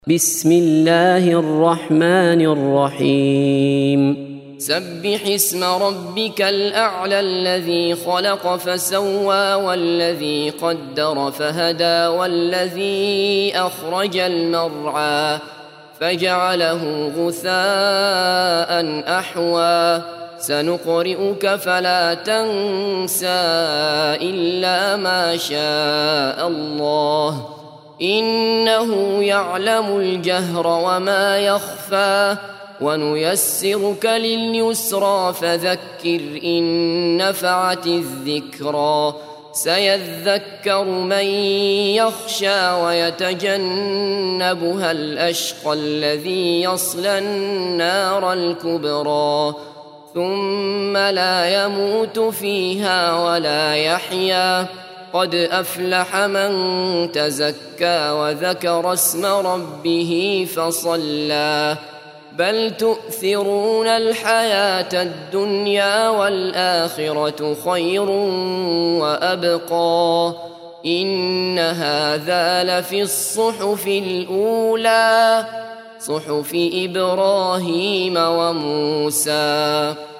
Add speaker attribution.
Speaker 1: بسم الله الرحمن الرحيم
Speaker 2: سبح اسم ربك الأعلى الذي خلق فسوى والذي قدر فهدى والذي أخرج المرعى فجعله غثاء أحوى سنقرئك فلا تنسى إلا ما شاء الله إنه يعلم الجهر وما يخفى ونيسرك لليسرى فذكر إن نفعت الذكرى سيذكر من يخشى ويتجنبها الأشقى الذي يصلى النار الكبرى ثم لا يموت فيها ولا يحيا قد أفلح من تزكى وذكر اسم ربه فصلى بل تؤثرون الحياة الدنيا والآخرة خير وأبقى إن هذا لفي الصحف الأولى صحف إبراهيم وموسى.